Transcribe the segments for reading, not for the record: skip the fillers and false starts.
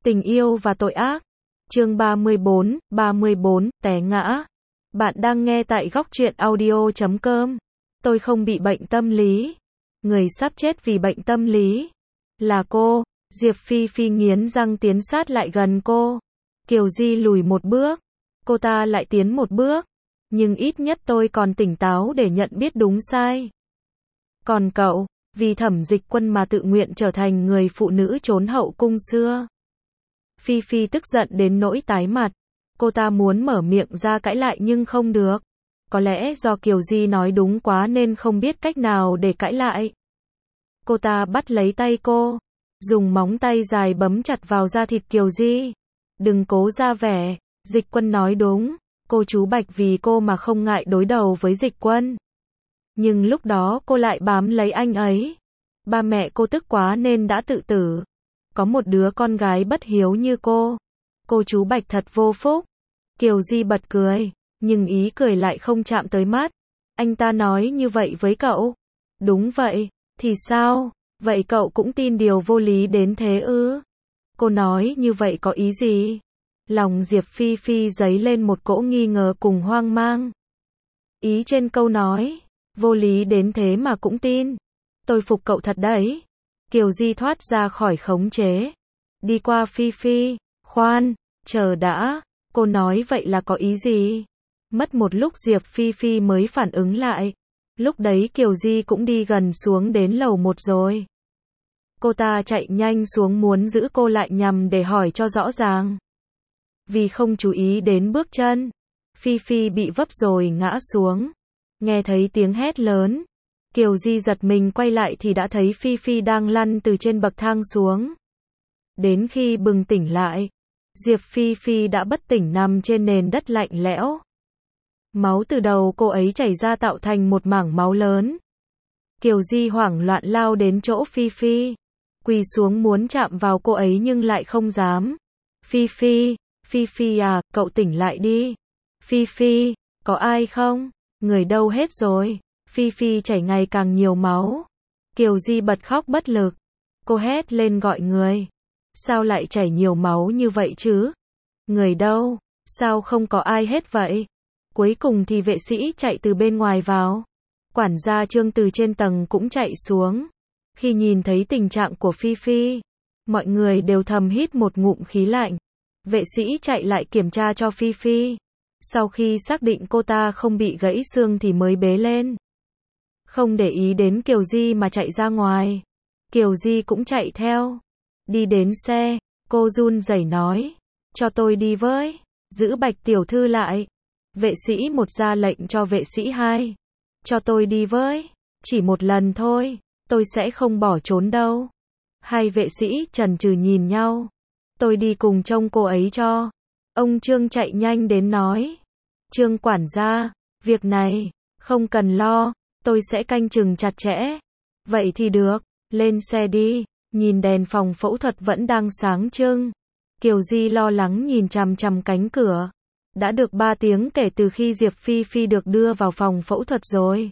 Tình yêu và tội ác. Chương 34, té ngã. Bạn đang nghe tại góc truyện audio.com. Tôi không bị bệnh tâm lý. Người sắp chết vì bệnh tâm lý là cô. Diệp Phi Phi nghiến răng tiến sát lại gần cô. Kiều Di lùi một bước. Cô ta lại tiến một bước. Nhưng ít nhất tôi còn tỉnh táo để nhận biết đúng sai. Còn cậu, vì Thẩm Dịch Quân mà tự nguyện trở thành người phụ nữ trốn hậu cung xưa. Phi Phi tức giận đến nỗi tái mặt. Cô ta muốn mở miệng ra cãi lại nhưng không được. Có lẽ do Kiều Di nói đúng quá nên không biết cách nào để cãi lại. Cô ta bắt lấy tay cô, dùng móng tay dài bấm chặt vào da thịt Kiều Di. Đừng cố ra vẻ, Dịch Quân nói đúng. Cô chú Bạch vì cô mà không ngại đối đầu với Dịch Quân. Nhưng lúc đó cô lại bám lấy anh ấy. Ba mẹ cô tức quá nên đã tự tử. Có một đứa con gái bất hiếu như cô. Cô chú Bạch thật vô phúc. Kiều Di bật cười, nhưng ý cười lại không chạm tới mắt. Anh ta nói như vậy với cậu. Đúng vậy, thì sao? Vậy cậu cũng tin điều vô lý đến thế ư? Cô nói như vậy có ý gì? Lòng Diệp Phi Phi dấy lên một cỗ nghi ngờ cùng hoang mang. Ý trên câu nói, vô lý đến thế mà cũng tin. Tôi phục cậu thật đấy. Kiều Di thoát ra khỏi khống chế. Đi qua Phi Phi, khoan, chờ đã, cô nói vậy là có ý gì? Mất một lúc Diệp Phi Phi mới phản ứng lại. Lúc đấy Kiều Di cũng đi gần xuống đến lầu 1 rồi. Cô ta chạy nhanh xuống muốn giữ cô lại nhằm để hỏi cho rõ ràng. Vì không chú ý đến bước chân, Phi Phi bị vấp rồi ngã xuống. Nghe thấy tiếng hét lớn, Kiều Di giật mình quay lại thì đã thấy Phi Phi đang lăn từ trên bậc thang xuống. Đến khi bừng tỉnh lại, Diệp Phi Phi đã bất tỉnh nằm trên nền đất lạnh lẽo. Máu từ đầu cô ấy chảy ra tạo thành một mảng máu lớn. Kiều Di hoảng loạn lao đến chỗ Phi Phi, quỳ xuống muốn chạm vào cô ấy nhưng lại không dám. Phi Phi, Phi Phi à, cậu tỉnh lại đi. Phi Phi, có ai không? Người đâu hết rồi? Phi Phi chảy ngày càng nhiều máu. Kiều Di bật khóc bất lực. Cô hét lên gọi người. Sao lại chảy nhiều máu như vậy chứ? Người đâu? Sao không có ai hết vậy? Cuối cùng thì vệ sĩ chạy từ bên ngoài vào. Quản gia Trương từ trên tầng cũng chạy xuống. Khi nhìn thấy tình trạng của Phi Phi, mọi người đều thầm hít một ngụm khí lạnh. Vệ sĩ chạy lại kiểm tra cho Phi Phi. Sau khi xác định cô ta không bị gãy xương thì mới bế lên. Không để ý đến Kiều Di mà chạy ra ngoài. Kiều Di cũng chạy theo. Đi đến xe, cô run rẩy nói. Cho tôi đi với. Giữ Bạch tiểu thư lại. Vệ sĩ 1 ra lệnh cho vệ sĩ 2. Cho tôi đi với. Chỉ một lần thôi. Tôi sẽ không bỏ trốn đâu. Hai vệ sĩ chần chừ nhìn nhau. Tôi đi cùng trông cô ấy cho. Ông Trương chạy nhanh đến nói. Trương quản gia, việc này, không cần lo, tôi sẽ canh chừng chặt chẽ. Vậy thì được, lên xe đi. Nhìn đèn phòng phẫu thuật vẫn đang sáng trưng. Kiều Di lo lắng nhìn chằm chằm cánh cửa. Đã được 3 tiếng kể từ khi Diệp Phi Phi được đưa vào phòng phẫu thuật rồi.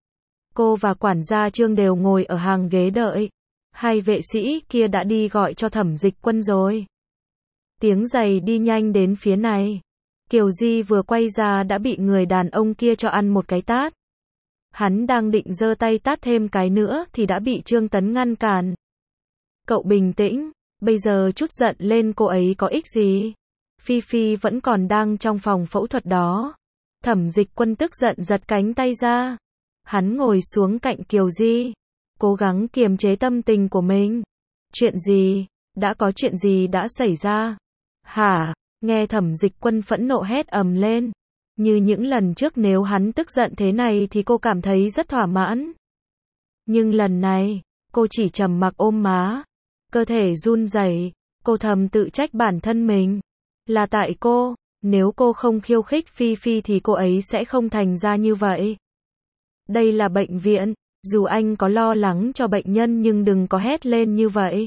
Cô và quản gia Trương đều ngồi ở hàng ghế đợi. Hai vệ sĩ kia đã đi gọi cho Thẩm Dịch Quân rồi. Tiếng giày đi nhanh đến phía này. Kiều Di vừa quay ra đã bị người đàn ông kia cho ăn một cái tát. Hắn đang định giơ tay tát thêm cái nữa thì đã bị Trương Tấn ngăn cản. Cậu bình tĩnh, bây giờ chút giận lên cô ấy có ích gì? Phi Phi vẫn còn đang trong phòng phẫu thuật đó. Thẩm Dịch Quân tức giận giật cánh tay ra. Hắn ngồi xuống cạnh Kiều Di, cố gắng kiềm chế tâm tình của mình. Chuyện gì? Đã có chuyện gì đã xảy ra? Hả? Nghe Thẩm Dịch Quân phẫn nộ hét ầm lên. Như những lần trước nếu hắn tức giận thế này thì cô cảm thấy rất thỏa mãn. Nhưng lần này, cô chỉ trầm mặc ôm má. Cơ thể run rẩy, cô thầm tự trách bản thân mình. Là tại cô, nếu cô không khiêu khích Phi Phi thì cô ấy sẽ không thành ra như vậy. Đây là bệnh viện, dù anh có lo lắng cho bệnh nhân nhưng đừng có hét lên như vậy.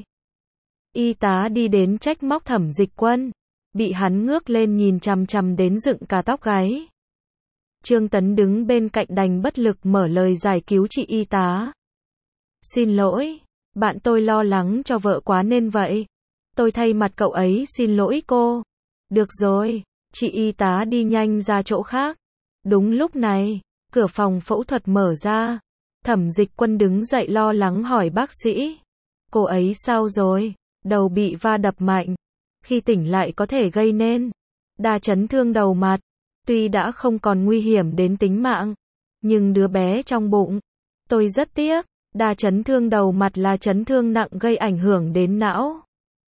Y tá đi đến trách móc Thẩm Dịch Quân. Bị hắn ngước lên nhìn chằm chằm đến dựng cả tóc gáy. Trương Tấn đứng bên cạnh đành bất lực mở lời giải cứu chị y tá. Xin lỗi, bạn tôi lo lắng cho vợ quá nên vậy. Tôi thay mặt cậu ấy xin lỗi cô. Được rồi, chị y tá đi nhanh ra chỗ khác. Đúng lúc này, cửa phòng phẫu thuật mở ra. Thẩm Dịch Quân đứng dậy lo lắng hỏi bác sĩ. Cô ấy sao rồi? Đầu bị va đập mạnh. Khi tỉnh lại có thể gây nên đa chấn thương đầu mặt. Tuy đã không còn nguy hiểm đến tính mạng, nhưng đứa bé trong bụng. Tôi rất tiếc, đa chấn thương đầu mặt là chấn thương nặng gây ảnh hưởng đến não,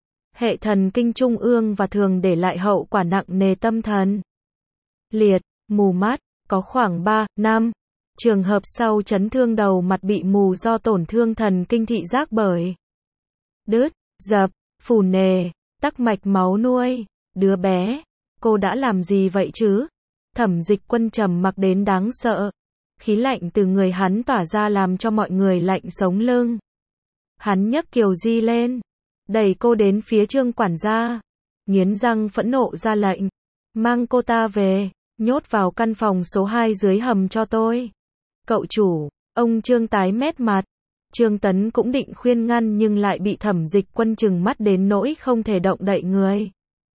hệ thần kinh trung ương và thường để lại hậu quả nặng nề tâm thần. Liệt, mù mắt, có khoảng 3, 5 trường hợp sau chấn thương đầu mặt bị mù do tổn thương thần kinh thị giác bởi đứt, dập, phù nề, tắc mạch máu nuôi. Đứa bé, cô đã làm gì vậy chứ? Thẩm Dịch Quân trầm mặc đến đáng sợ. Khí lạnh từ người hắn tỏa ra làm cho mọi người lạnh sống lưng. Hắn nhấc Kiều Di lên, đẩy cô đến phía Trương quản gia, nghiến răng phẫn nộ ra lệnh, mang cô ta về, nhốt vào căn phòng số 2 dưới hầm cho tôi. Cậu chủ, ông Trương tái mét mặt. Trương Tấn cũng định khuyên ngăn nhưng lại bị Thẩm Dịch Quân trừng mắt đến nỗi không thể động đậy người.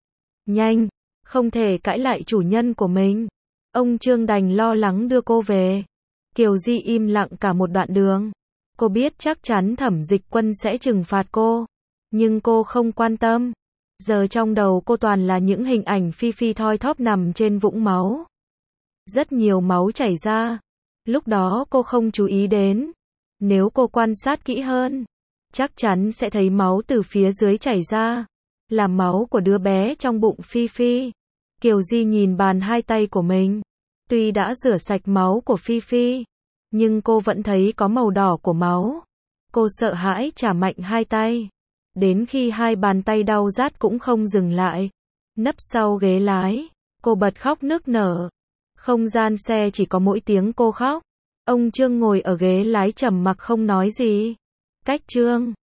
Nhanh, không thể cãi lại chủ nhân của mình. Ông Trương đành lo lắng đưa cô về. Kiều Di im lặng cả một đoạn đường. Cô biết chắc chắn Thẩm Dịch Quân sẽ trừng phạt cô, nhưng cô không quan tâm. Giờ trong đầu cô toàn là những hình ảnh Phi Phi thoi thóp nằm trên vũng máu. Rất nhiều máu chảy ra. Lúc đó cô không chú ý đến. Nếu cô quan sát kỹ hơn, chắc chắn sẽ thấy máu từ phía dưới chảy ra. Là máu của đứa bé trong bụng Phi Phi. Kiều Di nhìn bàn hai tay của mình. Tuy đã rửa sạch máu của Phi Phi, nhưng cô vẫn thấy có màu đỏ của máu. Cô sợ hãi chà mạnh hai tay. Đến khi hai bàn tay đau rát cũng không dừng lại. Nấp sau ghế lái, cô bật khóc nức nở. Không gian xe chỉ có mỗi tiếng cô khóc. Ông Trương ngồi ở ghế lái trầm mặc không nói gì. Cách Trương